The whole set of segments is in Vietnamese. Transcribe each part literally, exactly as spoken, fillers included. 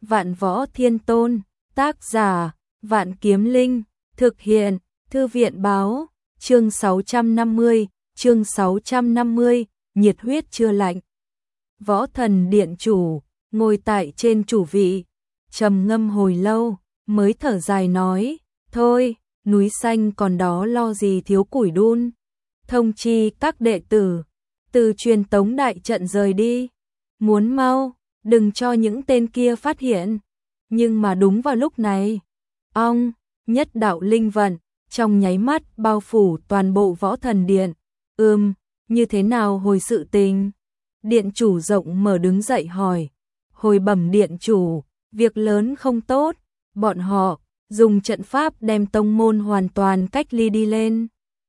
Vạn Võ Thiên Tôn, tác giả, Vạn Kiếm Linh, thực hiện, Thư viện báo, chương sáu trăm năm mươi, chương sáu trăm năm mươi, nhiệt huyết chưa lạnh. Võ Thần Điện chủ, ngồi tại trên chủ vị, trầm ngâm hồi lâu, mới thở dài nói, thôi, núi xanh còn đó lo gì thiếu củi đun. Thông chi các đệ tử, từ truyền tống đại trận rời đi, muốn mau, đừng cho những tên kia phát hiện. Nhưng mà đúng vào lúc này, ong, nhất đạo linh vận, trong nháy mắt bao phủ toàn bộ Võ Thần Điện. Ừm, như thế nào hồi sự tình? Điện chủ rộng mở đứng dậy hỏi. Hồi bẩm điện chủ, việc lớn không tốt, bọn họ dùng trận pháp đem tông môn hoàn toàn cách ly đi lên.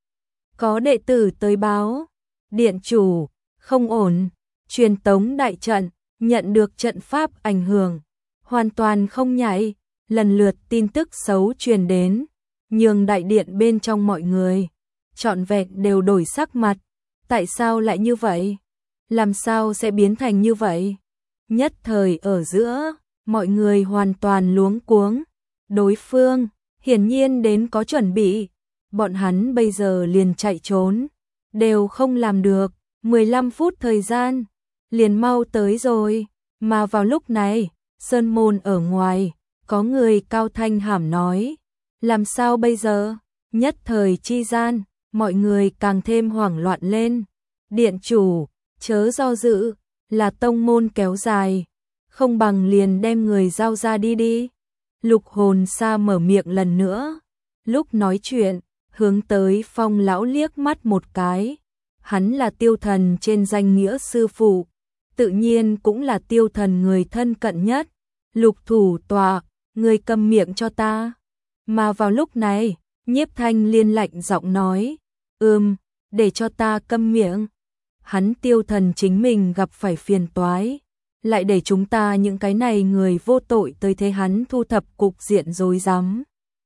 Có đệ tử tới báo, điện chủ, không ổn, truyền tống đại trận, nhận được trận pháp ảnh hưởng, hoàn toàn không nhảy, lần lượt tin tức xấu truyền đến, nhường đại điện bên trong mọi người, trọn vẹn đều đổi sắc mặt, tại sao lại như vậy? Làm sao sẽ biến thành như vậy? Nhất thời ở giữa, mọi người hoàn toàn luống cuống, đối phương, hiển nhiên đến có chuẩn bị, bọn hắn bây giờ liền chạy trốn, đều không làm được, mười lăm phút thời gian, liền mau tới rồi, mà vào lúc này, sơn môn ở ngoài, có người cao thanh hàm nói, làm sao bây giờ? Nhất thời chi gian, mọi người càng thêm hoảng loạn lên, điện chủ, chớ do dự, là tông môn kéo dài, không bằng liền đem người giao ra đi đi. Lục Hồn Sa mở miệng lần nữa, lúc nói chuyện, hướng tới Phong lão liếc mắt một cái, hắn là tiêu thần trên danh nghĩa sư phụ, tự nhiên cũng là tiêu thần người thân cận nhất. Lục thủ tọa, người câm miệng cho ta. Mà vào lúc này, Nhiếp Thanh Liên lạnh giọng nói, ừm, để cho ta câm miệng. Hắn tiêu thần chính mình gặp phải phiền toái, lại để chúng ta những cái này người vô tội tới thế hắn thu thập cục diện rối rắm.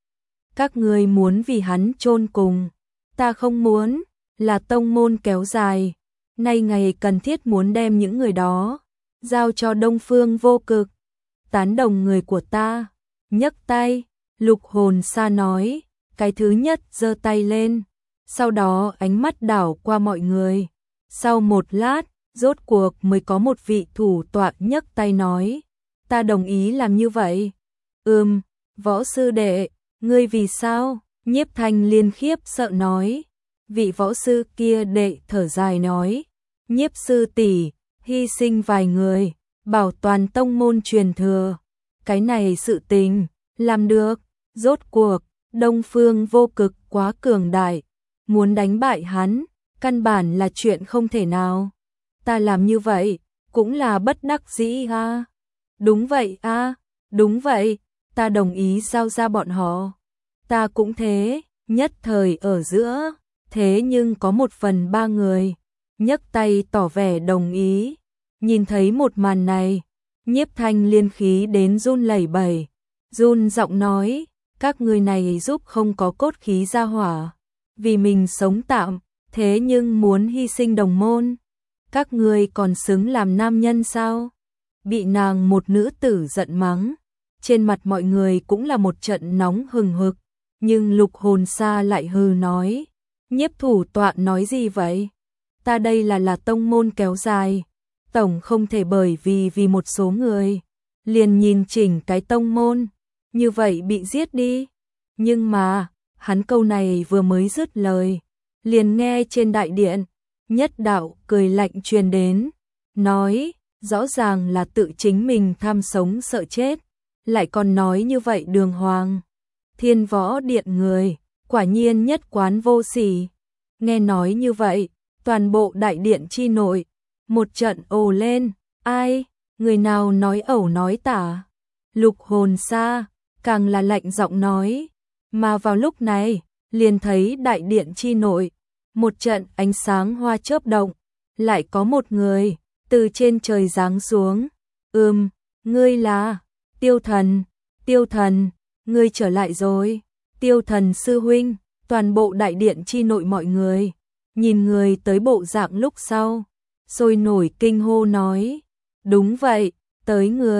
Các ngươi muốn vì hắn chôn cùng, ta không muốn, là tông môn kéo dài, nay ngày cần thiết muốn đem những người đó giao cho Đông Phương Vô Cực. Tán đồng người của ta, nhấc tay, Lục Hồn Sa nói, cái thứ nhất giơ tay lên, sau đó ánh mắt đảo qua mọi người. Sau một lát, rốt cuộc mới có một vị thủ tọa nhấc tay nói, ta đồng ý làm như vậy. Ừm, võ sư đệ, ngươi vì sao? Nhiếp Thanh Liên khiếp sợ nói. Vị võ sư kia đệ thở dài nói, Nhiếp sư tỷ, hy sinh vài người, bảo toàn tông môn truyền thừa. Cái này sự tình, làm được, rốt cuộc, Đông Phương Vô Cực quá cường đại, muốn đánh bại hắn, căn bản là chuyện không thể nào. Ta làm như vậy, cũng là bất đắc dĩ ha. Đúng vậy a, đúng vậy, ta đồng ý giao ra bọn họ. Ta cũng thế, nhất thời ở giữa, thế nhưng có một phần ba người, nhấc tay tỏ vẻ đồng ý. Nhìn thấy một màn này, Nhiếp Thanh Liên khí đến run lẩy bẩy, run giọng nói, các người này giúp không có cốt khí ra hỏa, vì mình sống tạm, thế nhưng muốn hy sinh đồng môn, các người còn xứng làm nam nhân sao? Bị nàng một nữ tử giận mắng, trên mặt mọi người cũng là một trận nóng hừng hực, nhưng Lục Hồn Sa lại hừ nói, Nhiếp thủ tọa nói gì vậy? Ta đây là là tông môn kéo dài, tổng không thể bởi vì vì một số người, liền nhìn chỉnh cái tông môn, như vậy bị giết đi. Nhưng mà, hắn câu này vừa mới dứt lời, liền nghe trên đại điện, nhất đạo cười lạnh truyền đến, nói, rõ ràng là tự chính mình tham sống sợ chết, lại còn nói như vậy đường hoàng. Thiên Võ Điện người, quả nhiên nhất quán vô sỉ. Nghe nói như vậy, toàn bộ đại điện chi nội, một trận ồ lên, ai, người nào nói ẩu nói tả. Lục Hồn Sa, càng là lạnh giọng nói, mà vào lúc này, liền thấy đại điện chi nội, một trận ánh sáng hoa chớp động, lại có một người, từ trên trời giáng xuống, ừm, ngươi là, Tiêu Thần, Tiêu Thần, ngươi trở lại rồi, Tiêu Thần sư huynh, toàn bộ đại điện chi nội mọi người, nhìn người tới bộ dạng lúc sau, sôi nổi kinh hô nói, đúng vậy, tới người,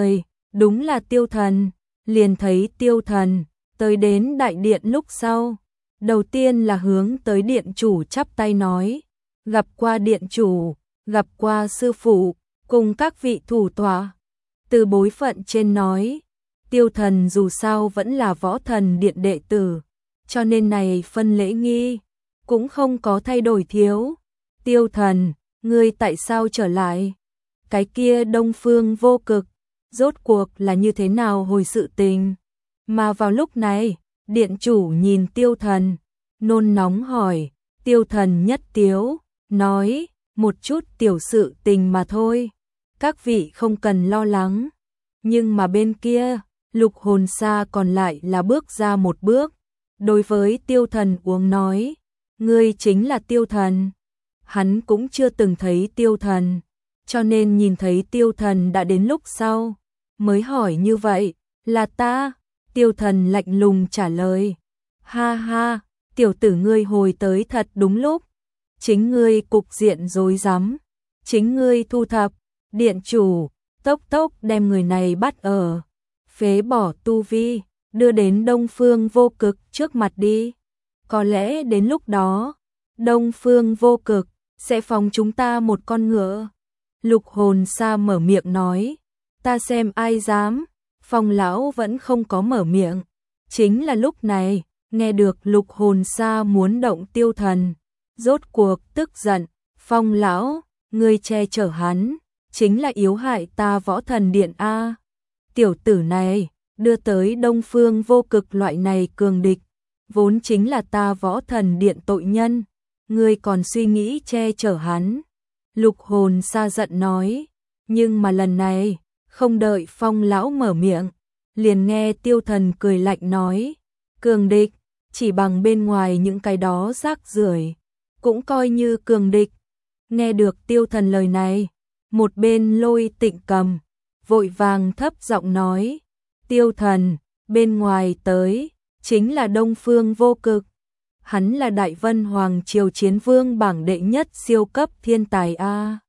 đúng là Tiêu Thần, liền thấy Tiêu Thần tới đến đại điện lúc sau, đầu tiên là hướng tới điện chủ chắp tay nói, gặp qua điện chủ, gặp qua sư phụ, cùng các vị thủ tọa. Từ bối phận trên nói, Tiêu Thần dù sao vẫn là Võ Thần Điện đệ tử, cho nên này phân lễ nghi cũng không có thay đổi thiếu. Tiêu Thần, ngươi tại sao trở lại? Cái kia Đông Phương Vô Cực, rốt cuộc là như thế nào hồi sự tình? Mà vào lúc này, điện chủ nhìn Tiêu Thần, nôn nóng hỏi, Tiêu Thần nhất tiếu, nói, một chút tiểu sự tình mà thôi, các vị không cần lo lắng. Nhưng mà bên kia, Lục Hồn Sa còn lại là bước ra một bước, đối với Tiêu Thần uống nói, ngươi chính là Tiêu Thần. Hắn cũng chưa từng thấy Tiêu Thần, cho nên nhìn thấy Tiêu Thần đã đến lúc sau, mới hỏi như vậy, là ta? Tiêu Thần lạnh lùng trả lời, ha ha, tiểu tử ngươi hồi tới thật đúng lúc, chính ngươi cục diện rối rắm, chính ngươi thu thập, điện chủ, tốc tốc đem người này bắt ở, phế bỏ tu vi, đưa đến Đông Phương Vô Cực trước mặt đi. Có lẽ đến lúc đó, Đông Phương Vô Cực sẽ phóng chúng ta một con ngựa. Lục Hồn Sa mở miệng nói, ta xem ai dám. Phong lão vẫn không có mở miệng. Chính là lúc này, nghe được Lục Hồn Sa muốn động Tiêu Thần, rốt cuộc tức giận, Phong lão, ngươi che chở hắn, chính là yếu hại ta Võ Thần Điện a. Tiểu tử này, đưa tới Đông Phương Vô Cực loại này cường địch, vốn chính là ta Võ Thần Điện tội nhân, ngươi còn suy nghĩ che chở hắn. Lục Hồn Sa giận nói, nhưng mà lần này, không đợi Phong lão mở miệng, liền nghe Tiêu Thần cười lạnh nói, cường địch, chỉ bằng bên ngoài những cái đó rác rưởi, cũng coi như cường địch. Nghe được Tiêu Thần lời này, một bên Lôi Tịnh Cầm vội vàng thấp giọng nói, Tiêu Thần, bên ngoài tới, chính là Đông Phương Vô Cực. Hắn là Đại Vân Hoàng Triều Chiến Vương bảng đệ nhất siêu cấp thiên tài a.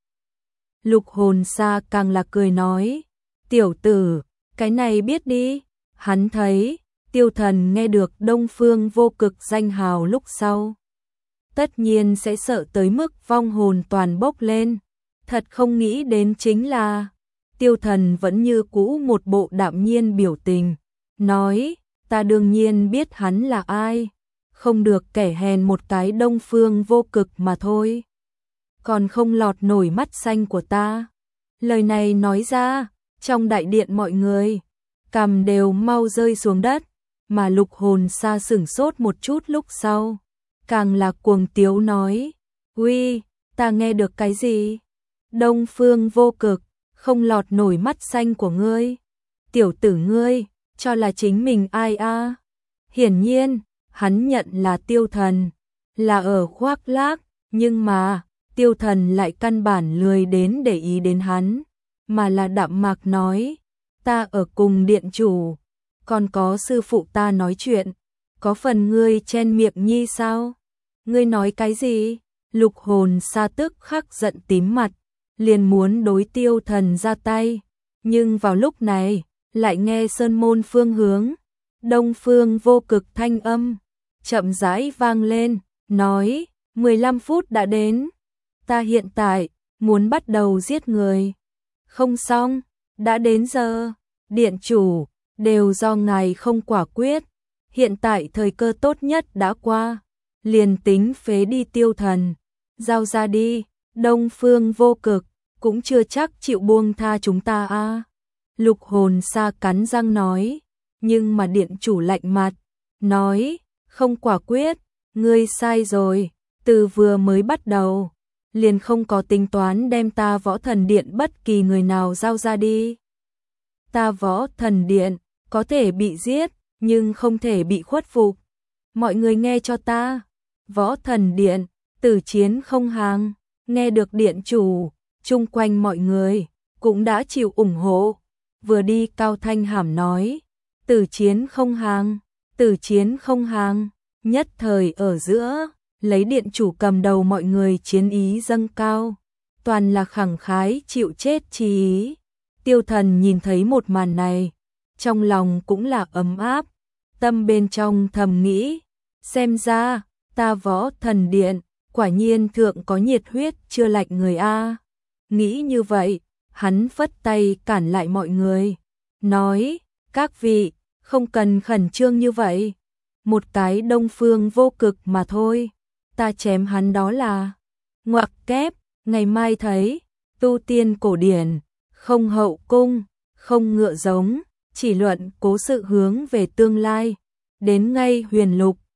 Lục Hồn Sa càng là cười nói, tiểu tử, cái này biết đi. Hắn thấy, Tiêu Thần nghe được Đông Phương Vô Cực danh hào lúc sau, tất nhiên sẽ sợ tới mức vong hồn toàn bốc lên. Thật không nghĩ đến chính là, Tiêu Thần vẫn như cũ một bộ đạm nhiên biểu tình, nói, ta đương nhiên biết hắn là ai, không được kẻ hèn một cái Đông Phương Vô Cực mà thôi. Còn không lọt nổi mắt xanh của ta. Lời này nói ra, trong đại điện mọi người, cằm đều mau rơi xuống đất, mà Lục Hồn Sa sửng sốt một chút lúc sau, càng là cuồng tiếu nói, uy, ta nghe được cái gì? Đông Phương Vô Cực, không lọt nổi mắt xanh của ngươi. Tiểu tử ngươi, cho là chính mình ai a? Hiển nhiên, hắn nhận là Tiêu Thần, là ở khoác lác, nhưng mà, Tiêu Thần lại căn bản lười đến để ý đến hắn, mà là đạm mạc nói, ta ở cùng điện chủ, còn có sư phụ ta nói chuyện, có phần ngươi chen miệng nhi sao? Ngươi nói cái gì? Lục Hồn Sa tức khắc giận tím mặt, liền muốn đối Tiêu Thần ra tay, nhưng vào lúc này, lại nghe sơn môn phương hướng, Đông Phương Vô Cực thanh âm, chậm rãi vang lên, nói, mười lăm phút đã đến, ta hiện tại, muốn bắt đầu giết người. Không xong, đã đến giờ, điện chủ, đều do ngài không quả quyết, hiện tại thời cơ tốt nhất đã qua, liền tính phế đi Tiêu Thần, giao ra đi, Đông Phương Vô Cực, cũng chưa chắc chịu buông tha chúng ta a. Lục Hồn Sa cắn răng nói, nhưng mà điện chủ lạnh mặt, nói, không quả quyết, ngươi sai rồi, từ vừa mới bắt đầu, liền không có tính toán đem ta Võ Thần Điện bất kỳ người nào giao ra đi. Ta Võ Thần Điện, có thể bị giết, nhưng không thể bị khuất phục. Mọi người nghe cho ta, Võ Thần Điện, tử chiến không hàng, nghe được điện chủ, chung quanh mọi người, cũng đã chịu ủng hộ. Vừa đi cao thanh hàm nói, tử chiến không hàng, tử chiến không hàng, nhất thời ở giữa, lấy điện chủ cầm đầu mọi người chiến ý dâng cao, toàn là khẳng khái chịu chết chí ý. Tiêu Thần nhìn thấy một màn này, trong lòng cũng là ấm áp, tâm bên trong thầm nghĩ, xem ra, ta Võ Thần Điện, quả nhiên thượng có nhiệt huyết chưa lạnh người a. Nghĩ như vậy, hắn phất tay cản lại mọi người, nói, các vị, không cần khẩn trương như vậy, một cái Đông Phương Vô Cực mà thôi, ta chém hắn đó là ngoặc kép, ngày mai thấy, tu tiên cổ điển, không hậu cung, không ngựa giống, chỉ luận cố sự hướng về tương lai, đến ngay huyền lục,